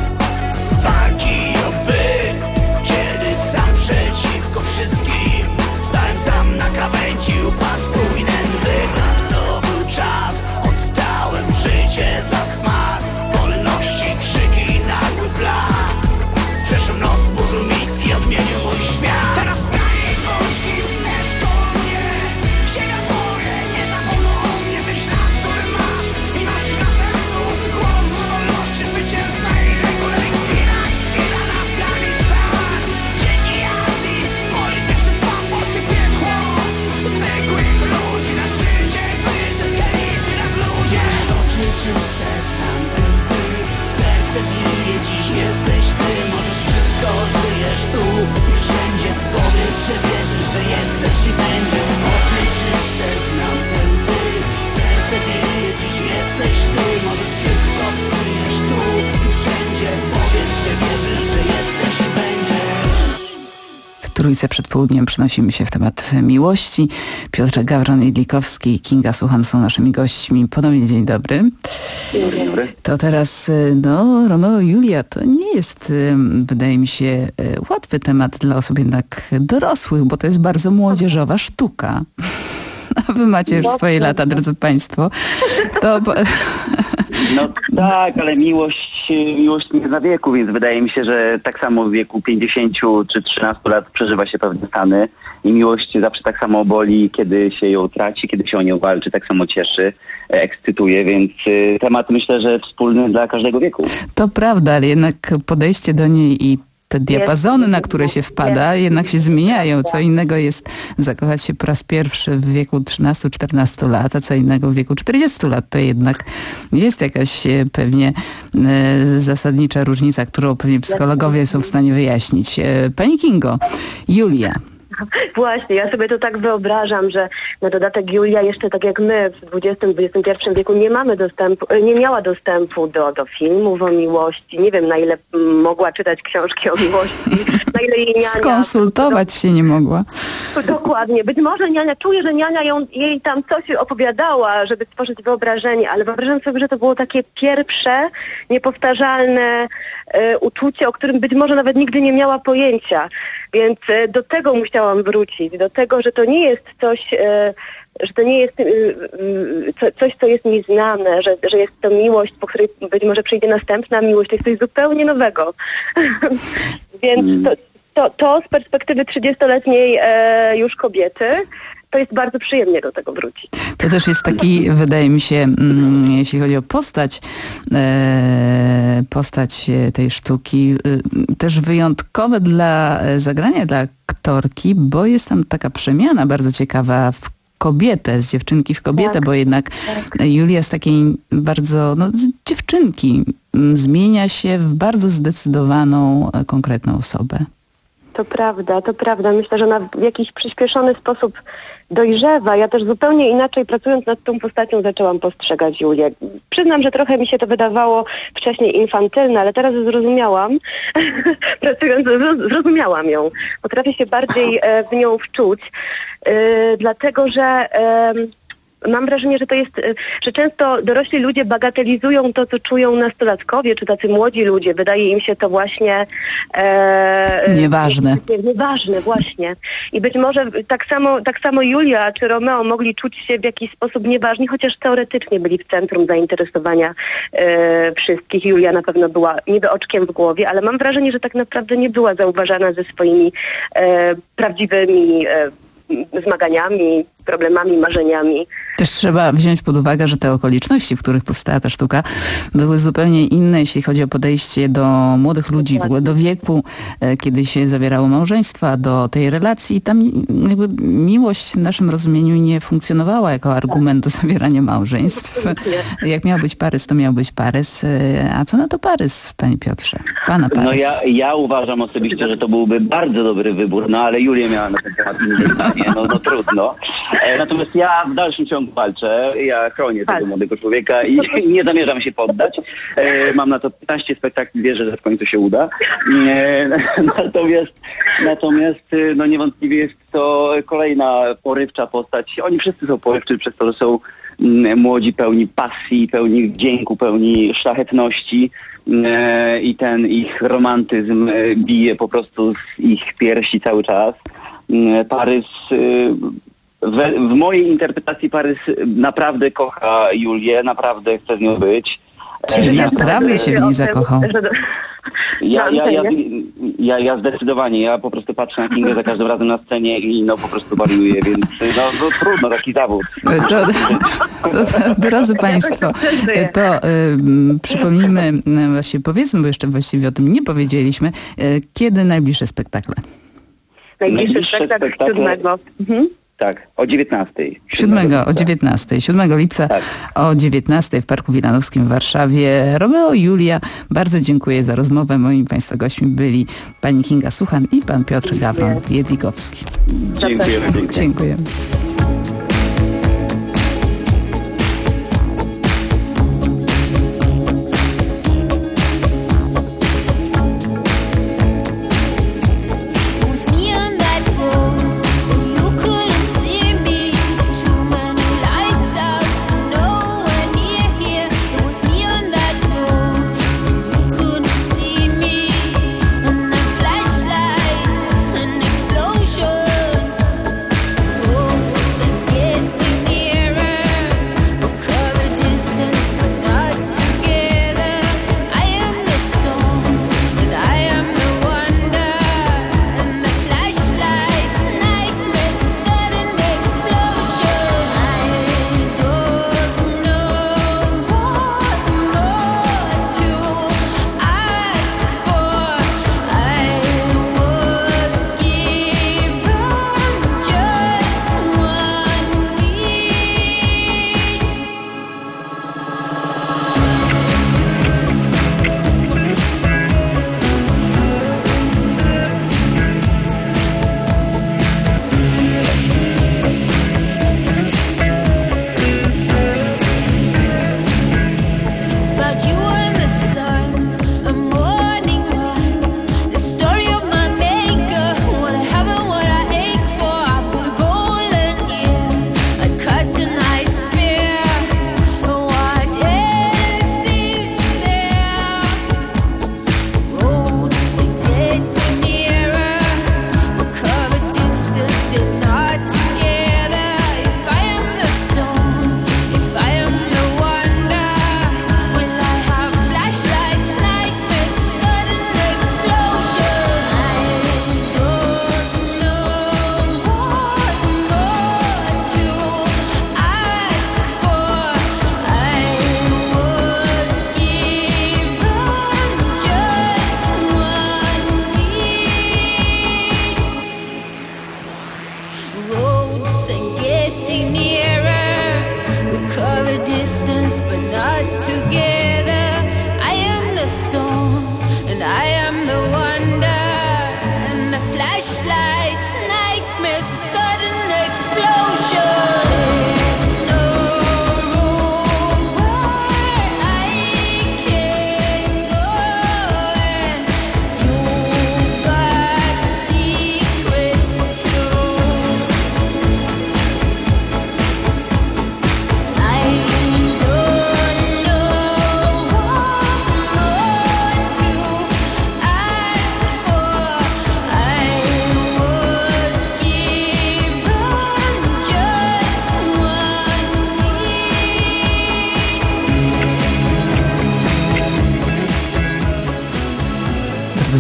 walki o byt, kiedy sam przeciwko wszystkim stałem sam na krawędzi upadku i nędzy. Tak to był czas, oddałem życie za smak wolności, krzyki i nagły blask. Przeszłą noc zburzył mit i odmienił mój świat. Teraz staję gorzki, chcesz koło mnie, sięga twoje, nie zapomnę o mnie, ten ślad, który masz i nosisz na sercu. Głos wolności. Trójce przed południem przenosimy się w temat miłości. Piotr Gawron-Jedlikowski i Kinga Suchan są naszymi gośćmi. Ponownie dzień dobry. Dzień dobry. To teraz, no, Romeo i Julia to nie jest, wydaje mi się, łatwy temat dla osób jednak dorosłych, bo to jest bardzo młodzieżowa sztuka. A wy macie już swoje lata, drodzy państwo. To... No tak, ale miłość, miłość nie zna wieku, więc wydaje mi się, że tak samo w wieku pięćdziesięciu czy trzynastu lat przeżywa się pewne stany i miłość zawsze tak samo boli, kiedy się ją traci, kiedy się o nią walczy, tak samo cieszy, ekscytuje, więc temat myślę, że wspólny dla każdego wieku. To prawda, ale jednak podejście do niej i te diapazony, na które się wpada, jednak się zmieniają. Co innego jest zakochać się po raz pierwszy w wieku trzynastu czternastu lat, a co innego w wieku czterdziestu lat. To jednak jest jakaś pewnie e, zasadnicza różnica, którą pewnie psychologowie są w stanie wyjaśnić. E, Pani Kingo, Julia. Właśnie, ja sobie to tak wyobrażam, że na dodatek Julia jeszcze tak jak my w dwudziestym dwudziestym pierwszym wieku nie mamy dostępu, nie miała dostępu do, do filmów o miłości. Nie wiem, na ile mogła czytać książki o miłości, na ile jej niania... Skonsultować się nie mogła. Dokładnie. Być może niania, czuję, że niania ją, jej tam coś opowiadała, żeby stworzyć wyobrażenie, ale wyobrażam sobie, że to było takie pierwsze, niepowtarzalne e, uczucie, o którym być może nawet nigdy nie miała pojęcia. Więc e, do tego musiałam wrócić, do tego, że to nie jest coś, e, że to nie jest e, e, coś, co jest mi znane, że, że jest to miłość, po której być może przyjdzie następna miłość, to jest coś zupełnie nowego. Więc to, to, to z perspektywy trzydziestoletniej e, już kobiety, to jest bardzo przyjemnie do tego wrócić. To też jest taki, wydaje mi się, mm, jeśli chodzi o postać, e, postać tej sztuki, e, też wyjątkowe dla zagrania dla aktorki, bo jest tam taka przemiana bardzo ciekawa w kobietę, z dziewczynki w kobietę, tak, bo jednak tak. Julia z takiej bardzo, no z dziewczynki zmienia się w bardzo zdecydowaną, konkretną osobę. To prawda, to prawda. Myślę, że ona w jakiś przyspieszony sposób dojrzewa. Ja też zupełnie inaczej pracując nad tą postacią zaczęłam postrzegać Julię. Przyznam, że trochę mi się to wydawało wcześniej infantylne, ale teraz zrozumiałam, pracując, zrozumiałam ją. Potrafię się bardziej e, w nią wczuć, e, dlatego że e, mam wrażenie, że to jest, że często dorośli ludzie bagatelizują to, co czują nastolatkowie, czy tacy młodzi ludzie. Wydaje im się to właśnie... E, nieważne. Nieważne, właśnie. I być może tak samo, tak samo Julia czy Romeo mogli czuć się w jakiś sposób nieważni, chociaż teoretycznie byli w centrum zainteresowania e, wszystkich. Julia na pewno była niedooczkiem w głowie, ale mam wrażenie, że tak naprawdę nie była zauważana ze swoimi e, prawdziwymi e, zmaganiami, problemami, marzeniami. Też trzeba wziąć pod uwagę, że te okoliczności, w których powstała ta sztuka, były zupełnie inne, jeśli chodzi o podejście do młodych ludzi, w ogóle do wieku, kiedy się zawierało małżeństwa, do tej relacji. Tam jakby miłość w naszym rozumieniu nie funkcjonowała jako argument do zawierania małżeństw. Jak miał być Parys, to miał być Parys. A co na to Parys, panie Piotrze? Pana Parys. No ja, ja uważam osobiście, że to byłby bardzo dobry wybór, no ale Julia miała na ten temat inne zdanie, no, no trudno. E, natomiast ja w dalszym ciągu walczę, ja chronię tego młodego człowieka i nie zamierzam się poddać. E, mam na to piętnaście spektakli, wierzę, że w końcu się uda. E, natomiast, natomiast no niewątpliwie jest to kolejna porywcza postać. Oni wszyscy są porywczy przez to, że są m, młodzi, pełni pasji, pełni wdzięku, pełni szlachetności. E, I ten ich romantyzm e, bije po prostu z ich piersi cały czas. E, Parys... E, W, w mojej interpretacji Parys naprawdę kocha Julię, naprawdę chce z nią być. Czyli e, naprawdę się w niej zakochał. Ja, ja, ja, ja, ja zdecydowanie, ja po prostu patrzę na Kingę za każdym razem na scenie i no po prostu wariuję, więc no, no trudno, taki zawód. To, to, to, drodzy Państwo, to y, przypomnijmy, właśnie powiedzmy, bo jeszcze właściwie o tym nie powiedzieliśmy, y, kiedy najbliższe spektakle? Najbliższy, najbliższy spektakl siódmego. Mhm. Tak, o dziewiętnastej. siódmego, o dziewiętnastej. siódmego lipca tak. O dziewiętnastej w Parku Wilanowskim w Warszawie. Romeo i Julia, bardzo dziękuję za rozmowę. Moimi Państwa gośćmi byli pani Kinga Suchan i pan Piotr Gawron-Jedlikowski. Dziękujemy. Dziękujemy. Was me and that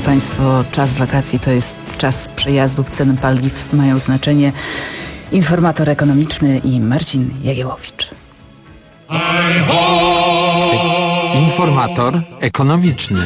Państwo, czas wakacji to jest czas przejazdów, ceny paliw mają znaczenie. Informator ekonomiczny i Marcin Jagiełowicz. Informator ekonomiczny.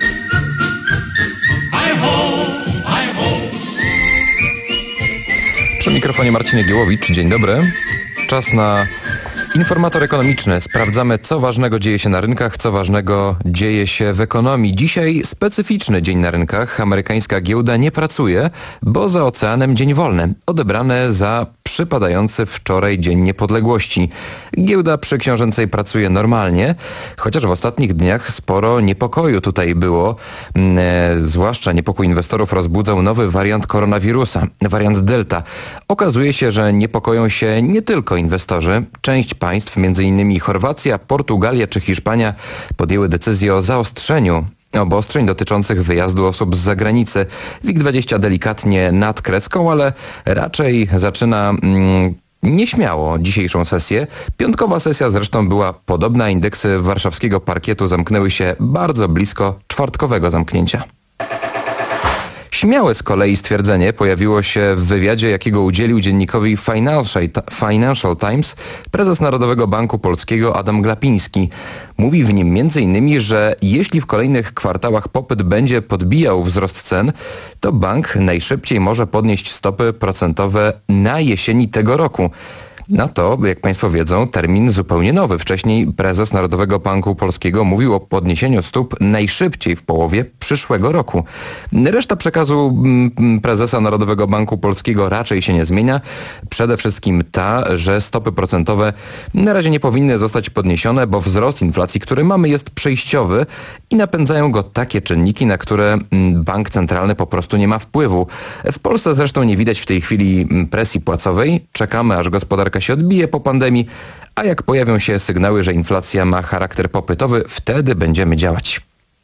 Przy mikrofonie Marcin Jagiełowicz. Dzień dobry. Czas na informator ekonomiczny. Sprawdzamy, co ważnego dzieje się na rynkach, co ważnego dzieje się w ekonomii. Dzisiaj specyficzny dzień na rynkach. Amerykańska giełda nie pracuje, bo za oceanem dzień wolny, odebrany za przypadający wczoraj Dzień Niepodległości. Giełda przy Książęcej pracuje normalnie, chociaż w ostatnich dniach sporo niepokoju tutaj było. E, zwłaszcza niepokój inwestorów rozbudzał nowy wariant koronawirusa, wariant Delta. Okazuje się, że niepokoją się nie tylko inwestorzy. Część państw, między innymi Chorwacja, Portugalia czy Hiszpania, podjęły decyzję o zaostrzeniu obostrzeń dotyczących wyjazdu osób z zagranicy. WIG dwadzieścia delikatnie nad kreską, ale raczej zaczyna mm, nieśmiało dzisiejszą sesję. Piątkowa sesja zresztą była podobna. Indeksy warszawskiego parkietu zamknęły się bardzo blisko czwartkowego zamknięcia. Śmiałe z kolei stwierdzenie pojawiło się w wywiadzie, jakiego udzielił dziennikowi Financial Times prezes Narodowego Banku Polskiego Adam Glapiński. Mówi w nim między innymi, że jeśli w kolejnych kwartałach popyt będzie podbijał wzrost cen, to bank najszybciej może podnieść stopy procentowe na jesieni tego roku. No to, jak Państwo wiedzą, termin zupełnie nowy. Wcześniej prezes Narodowego Banku Polskiego mówił o podniesieniu stóp najszybciej w połowie przyszłego roku. Reszta przekazu prezesa Narodowego Banku Polskiego raczej się nie zmienia. Przede wszystkim ta, że stopy procentowe na razie nie powinny zostać podniesione, bo wzrost inflacji, który mamy, jest przejściowy i napędzają go takie czynniki, na które bank centralny po prostu nie ma wpływu. W Polsce zresztą nie widać w tej chwili presji płacowej. Czekamy, aż gospodarka się odbije po pandemii, a jak pojawią się sygnały, że inflacja ma charakter popytowy, wtedy będziemy działać.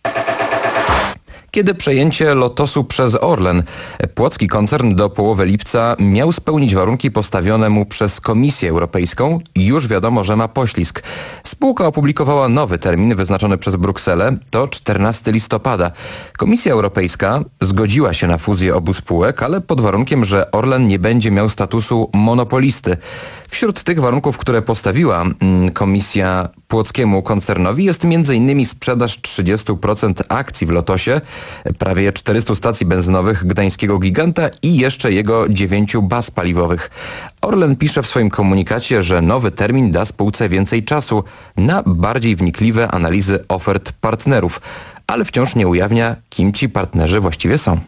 Kiedy przejęcie Lotosu przez Orlen, płocki koncern do połowy lipca miał spełnić warunki postawione mu przez Komisję Europejską, już wiadomo, że ma poślizg. Spółka opublikowała nowy termin wyznaczony przez Brukselę, to czternastego listopada. Komisja Europejska zgodziła się na fuzję obu spółek, ale pod warunkiem, że Orlen nie będzie miał statusu monopolisty. Wśród tych warunków, które postawiła Komisja płockiemu koncernowi, jest między innymi sprzedaż trzydzieści procent akcji w Lotosie, prawie czterystu stacji benzynowych gdańskiego giganta i jeszcze jego dziewięciu baz paliwowych. Orlen pisze w swoim komunikacie, że nowy termin da spółce więcej czasu na bardziej wnikliwe analizy ofert partnerów, ale wciąż nie ujawnia, kim ci partnerzy właściwie są.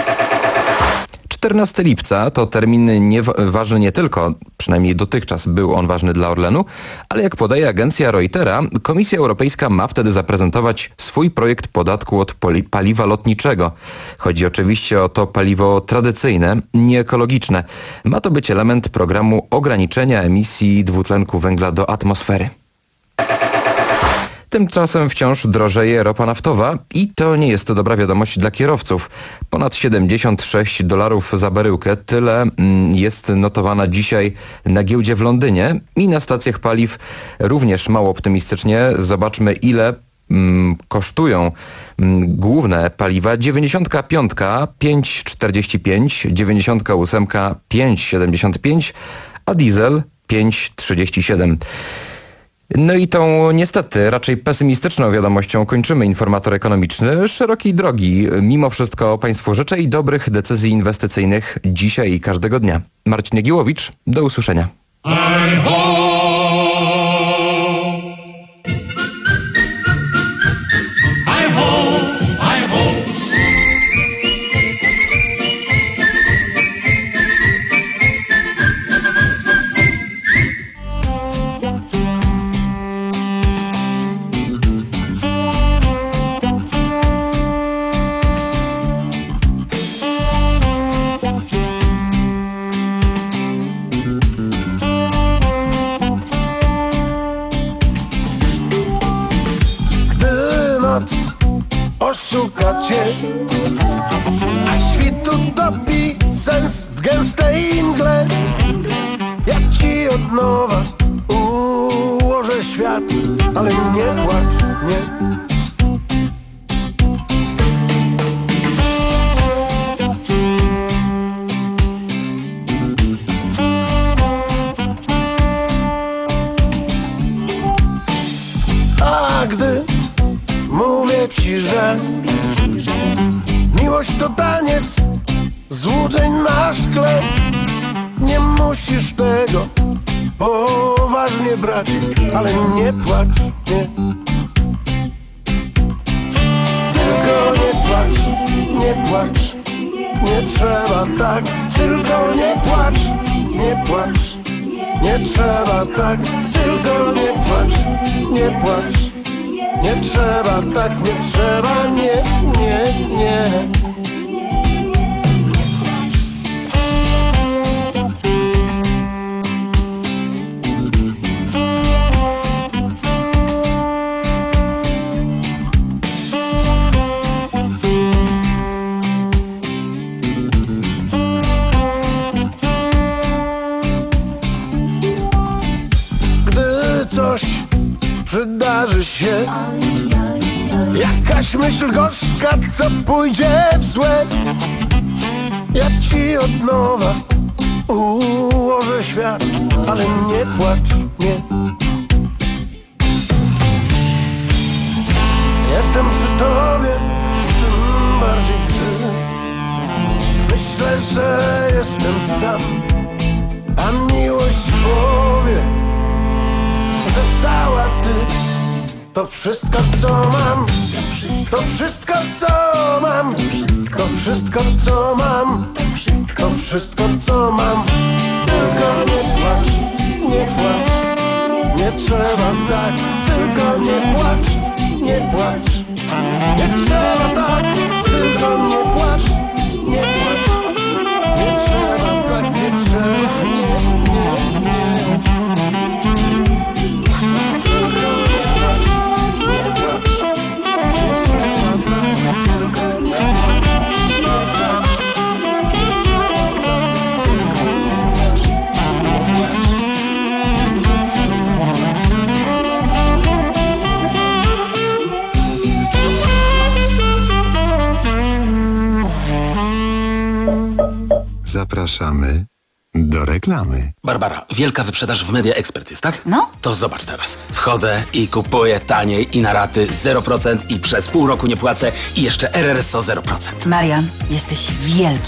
czternastego lipca to termin nie, ważny nie tylko, przynajmniej dotychczas był on ważny dla Orlenu, ale jak podaje agencja Reutera, Komisja Europejska ma wtedy zaprezentować swój projekt podatku od poli- paliwa lotniczego. Chodzi oczywiście o to paliwo tradycyjne, nieekologiczne. Ma to być element programu ograniczenia emisji dwutlenku węgla do atmosfery. Tymczasem wciąż drożeje ropa naftowa i to nie jest to dobra wiadomość dla kierowców. Ponad siedemdziesiąt sześć dolarów za baryłkę. Tyle jest notowana dzisiaj na giełdzie w Londynie i na stacjach paliw również mało optymistycznie. Zobaczmy, ile mm, kosztują mm, główne paliwa. dziewięćdziesiątka piątka pięć czterdzieści pięć, dziewięćdziesiątka ósemka pięć siedemdziesiąt pięć, a diesel pięć trzydzieści siedem. No i tą niestety raczej pesymistyczną wiadomością kończymy informator ekonomiczny. Szerokiej drogi mimo wszystko Państwu życzę i dobrych decyzji inwestycyjnych dzisiaj i każdego dnia. Marcin Jagiełowicz, do usłyszenia. Oszuka cię, a świt utopi sens w gęstej mgle. Jak ci od nowa ułożę świat, ale nie płacz, nie. złudzeń na szkle. Nie musisz tego poważnie brać, ale nie płacz, nie. Tylko nie płacz, nie płacz, nie trzeba tak. Tylko nie płacz, nie płacz, nie trzeba tak. Tylko nie płacz, nie płacz, nie trzeba tak, nie trzeba, nie, nie, nie. Coś przydarzy się, jakaś myśl gorzka, co pójdzie w złe. Ja ci od nowa ułożę świat, ale nie płacz, nie. Jestem przy tobie, tym bardziej gdy myślę, że jestem sam, a miłość powie, że cała ty to wszystko, co mam. To wszystko, co mam. To wszystko, co mam. To wszystko, co mam. Tylko nie płacz, nie płacz, nie trzeba tak. Tylko nie płacz, nie płacz, nie trzeba tak. Tylko nie płacz, nie płacz, nie trzeba tak, nie trzeba, nie, nie, nie. Zapraszamy do reklamy. Barbara, wielka wyprzedaż w Media Expert jest, tak? No. To zobacz teraz. Wchodzę i kupuję taniej i na raty zero procent i przez pół roku nie płacę i jeszcze R R S O zero procent. Marian, jesteś wielki.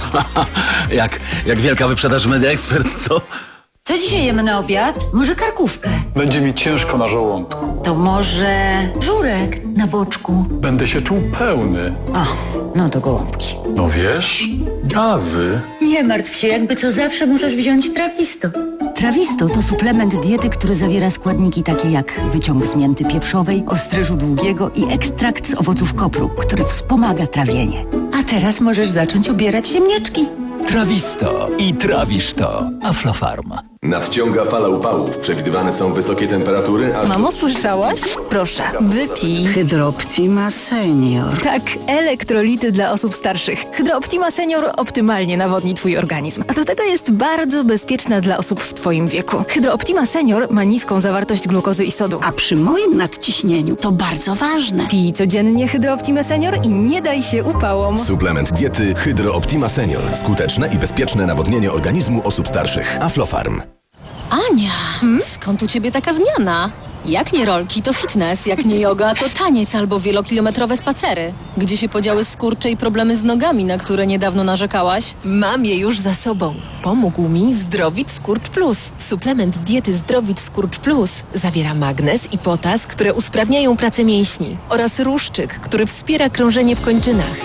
jak, jak wielka wyprzedaż w Media Expert, co? Co dzisiaj jemy na obiad? Może karkówkę? Będzie mi ciężko na żołądku. To może żurek na boczku? Będę się czuł pełny. O, no to gołąbki. No wiesz, gazy. Nie martw się, jakby co zawsze możesz wziąć Trawisto. Trawisto to suplement diety, który zawiera składniki takie jak wyciąg z mięty pieprzowej, ostryżu długiego i ekstrakt z owoców kopru, który wspomaga trawienie. A teraz możesz zacząć ubierać ziemniaczki. Trawisto i trawisz to. Aflofarm. Nadciąga fala upałów. Przewidywane są wysokie temperatury, a... Mamo, słyszałaś? Proszę, wypij. Hydrooptima Senior. Tak, elektrolity dla osób starszych. Hydrooptima Senior optymalnie nawodni twój organizm. A do tego jest bardzo bezpieczna dla osób w twoim wieku. Hydrooptima Senior ma niską zawartość glukozy i sodu. A przy moim nadciśnieniu to bardzo ważne. Pij codziennie Hydrooptima Senior i nie daj się upałom. Suplement diety Hydrooptima Senior. Skuteczne i bezpieczne nawodnienie organizmu osób starszych. Aflofarm. Ania, hmm? Skąd u ciebie taka zmiana? Jak nie rolki, to fitness, jak nie yoga, to taniec albo wielokilometrowe spacery. Gdzie się podziały skurcze i problemy z nogami, na które niedawno narzekałaś? Mam je już za sobą. Pomógł mi Zdrowit Skurcz Plus. Suplement diety Zdrowit Skurcz Plus zawiera magnez i potas, które usprawniają pracę mięśni oraz ruszczyk, który wspiera krążenie w kończynach.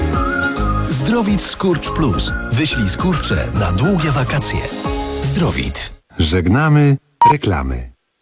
Zdrowit Skurcz Plus. Wyślij skurcze na długie wakacje. Zdrowit. Żegnamy reklamy.